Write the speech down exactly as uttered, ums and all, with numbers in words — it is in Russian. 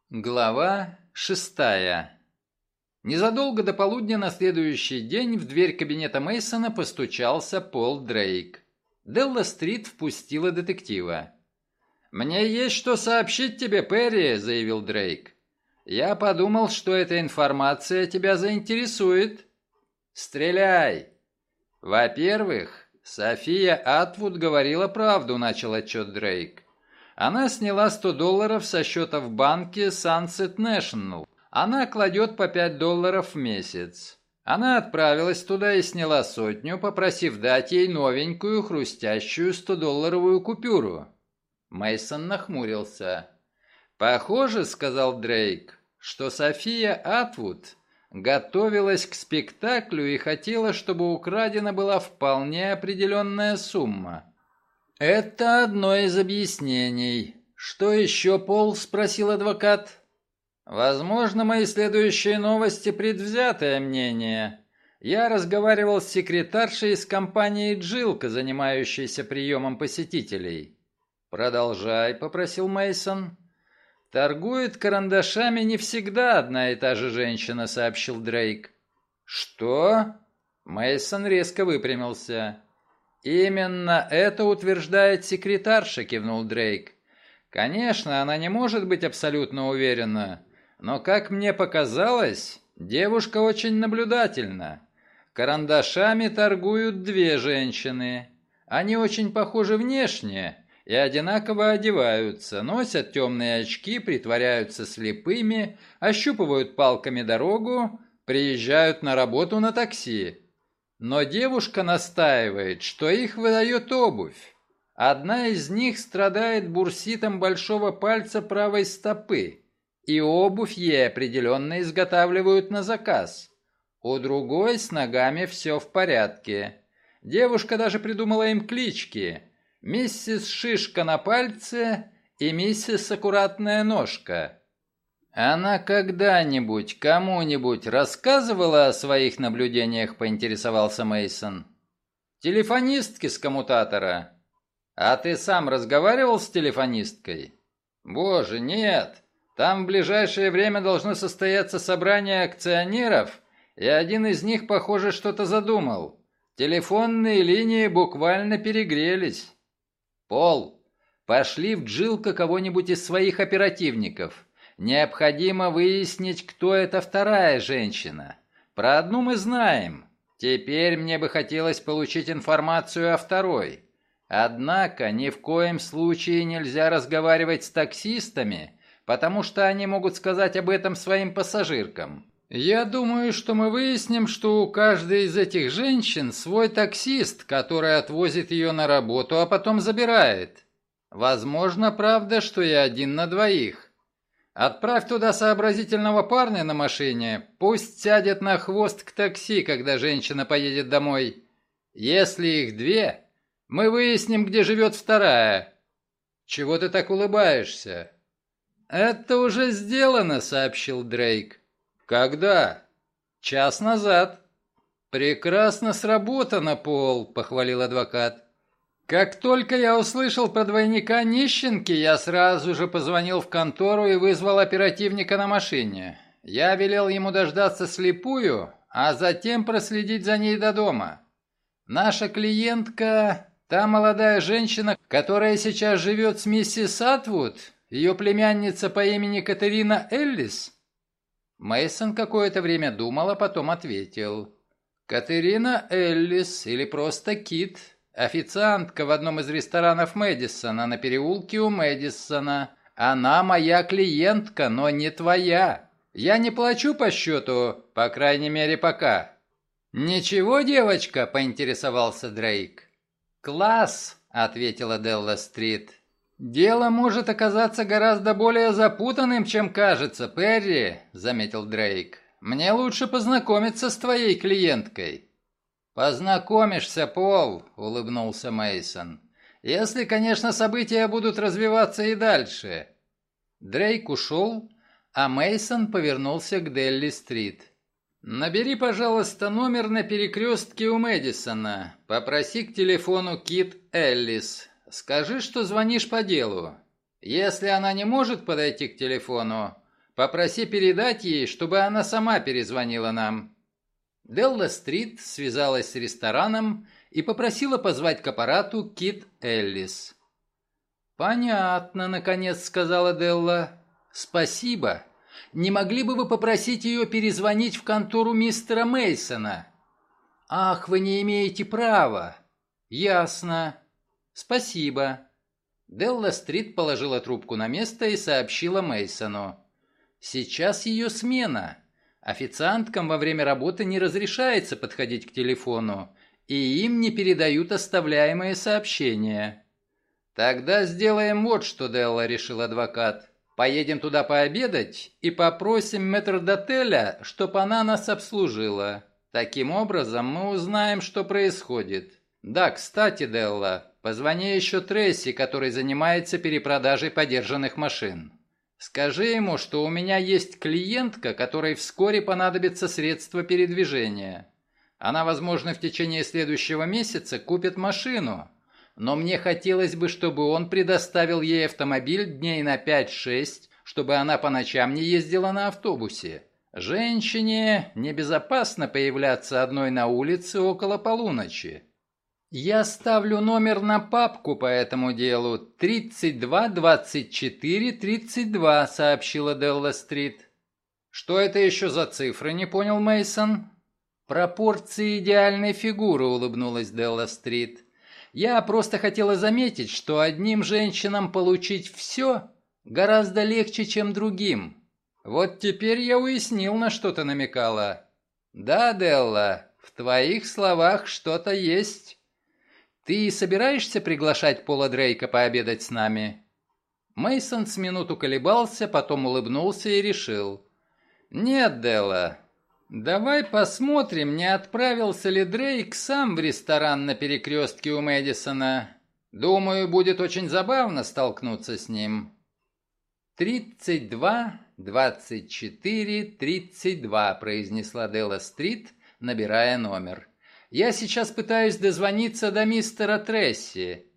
Глава шестая. Незадолго до полудня на следующий день в дверь кабинета Мейсона постучался Пол Дрейк. Делла Стрит впустила детектива. «Мне есть что сообщить тебе, Перри», — заявил Дрейк. «Я подумал, что эта информация тебя заинтересует». «Стреляй!» «Во-первых, София Атвуд говорила правду», — начал отчет Дрейк. Она сняла сто долларов со счета в банке Sunset National. Она кладет по пять долларов в месяц. Она отправилась туда и сняла сотню, попросив дать ей новенькую хрустящую стодолларовую купюру. Мейсон нахмурился. «Похоже, — сказал Дрейк, — что София Атвуд готовилась к спектаклю и хотела, чтобы украдена была вполне определенная сумма». «Это одно из объяснений. Что еще, Пол?» — спросил адвокат. «Возможно, мои следующие новости — предвзятое мнение. Я разговаривал с секретаршей из компании «Джилка», занимающейся приемом посетителей». «Продолжай», — попросил Мейсон. «Торгует карандашами не всегда одна и та же женщина», — сообщил Дрейк. «Что?» — Мейсон резко выпрямился. «Именно это утверждает секретарша», — кивнул Дрейк. «Конечно, она не может быть абсолютно уверена, но, как мне показалось, девушка очень наблюдательна. Карандашами торгуют две женщины. Они очень похожи внешне и одинаково одеваются, носят темные очки, притворяются слепыми, ощупывают палками дорогу, приезжают на работу на такси. Но девушка настаивает, что их выдает обувь. Одна из них страдает бурситом большого пальца правой стопы, и обувь ей определенно изготавливают на заказ. У другой с ногами все в порядке. Девушка даже придумала им клички: «Миссис Шишка на пальце» и «Миссис Аккуратная ножка». «Она когда-нибудь кому-нибудь рассказывала о своих наблюдениях?» — поинтересовался Мейсон. «Телефонистке с коммутатора». «А ты сам разговаривал с телефонисткой?» «Боже, нет. Там в ближайшее время должно состояться собрание акционеров, и один из них, похоже, что-то задумал. Телефонные линии буквально перегрелись». «Пол, пошли в Джилка кого-нибудь из своих оперативников. Необходимо выяснить, кто эта вторая женщина. Про одну мы знаем. Теперь мне бы хотелось получить информацию о второй. Однако ни в коем случае нельзя разговаривать с таксистами, потому что они могут сказать об этом своим пассажиркам. Я думаю, что мы выясним, что у каждой из этих женщин свой таксист, который отвозит ее на работу, а потом забирает. Возможно, правда, что я один на двоих. Отправь туда сообразительного парня на машине, пусть сядет на хвост к такси, когда женщина поедет домой. Если их две, мы выясним, где живет вторая». «Чего ты так улыбаешься?» «Это уже сделано», — сообщил Дрейк. «Когда?» «Час назад». «Прекрасно сработано, Пол», — похвалил адвокат. «Как только я услышал про двойника нищенки, я сразу же позвонил в контору и вызвал оперативника на машине. Я велел ему дождаться слепую, а затем проследить за ней до дома. Наша клиентка, та молодая женщина, которая сейчас живет с миссис Атвуд, ее племянница по имени Катерина Эллис». Мейсон какое-то время думал, а потом ответил. «Катерина Эллис, или просто Кит. Официантка в одном из ресторанов Мэдисона на переулке у Мэдисона. Она моя клиентка, но не твоя. Я не плачу по счету, по крайней мере, пока». «Ничего, девочка?» — поинтересовался Дрейк. «Класс!» — ответила Делла Стрит. «Дело может оказаться гораздо более запутанным, чем кажется, Перри», — заметил Дрейк. «Мне лучше познакомиться с твоей клиенткой». «Познакомишься, Пол», — улыбнулся Мейсон. «Если, конечно, события будут развиваться и дальше». Дрейк ушел, а Мейсон повернулся к Делли-стрит. «Набери, пожалуйста, номер на перекрестке у Мэдисона. Попроси к телефону Кит Эллис. Скажи, что звонишь по делу. Если она не может подойти к телефону, Попроси передать ей, чтобы она сама перезвонила нам». Делла-стрит связалась с рестораном и попросила позвать к аппарату Кит Эллис. «Понятно, — наконец сказала Делла. Спасибо. Не могли бы вы попросить ее перезвонить в контору мистера Мейсона? Ах, вы не имеете права. Ясно. Спасибо». Делла-стрит положила трубку на место и сообщила Мейсону. «Сейчас ее смена. Официанткам во время работы не разрешается подходить к телефону, и им не передают оставляемые сообщения». «Тогда сделаем вот что, Делла», — решил адвокат. «Поедем туда пообедать и попросим метрдотеля, чтоб она нас обслужила. Таким образом мы узнаем, что происходит. Да, кстати, Делла, позвони еще Тресси, который занимается перепродажей подержанных машин. Скажи ему, что у меня есть клиентка, которой вскоре понадобится средство передвижения. Она, возможно, в течение следующего месяца купит машину, но мне хотелось бы, чтобы он предоставил ей автомобиль дней на пять-шесть, чтобы она по ночам не ездила на автобусе. Женщине небезопасно появляться одной на улице около полуночи. Я ставлю номер на папку по этому делу. тридцать два двадцать четыре тридцать два, сообщила Делла-стрит. Что это еще за цифры, не понял Мейсон. Пропорции идеальной фигуры, улыбнулась Делла-стрит. Я просто хотела заметить, что одним женщинам получить все гораздо легче, чем другим. Вот теперь я уяснил, на что ты намекала. Да, Делла, в твоих словах что-то есть. Ты собираешься приглашать Пола Дрейка пообедать с нами? Мейсон с минуту колебался, потом улыбнулся и решил. Нет, Делла. Давай посмотрим, не отправился ли Дрейк сам в ресторан на перекрестке у Мэдисона. Думаю, будет очень забавно столкнуться с ним. тридцать два двадцать четыре тридцать два, произнесла Делла-стрит, набирая номер. Я сейчас пытаюсь дозвониться до мистера Тресси.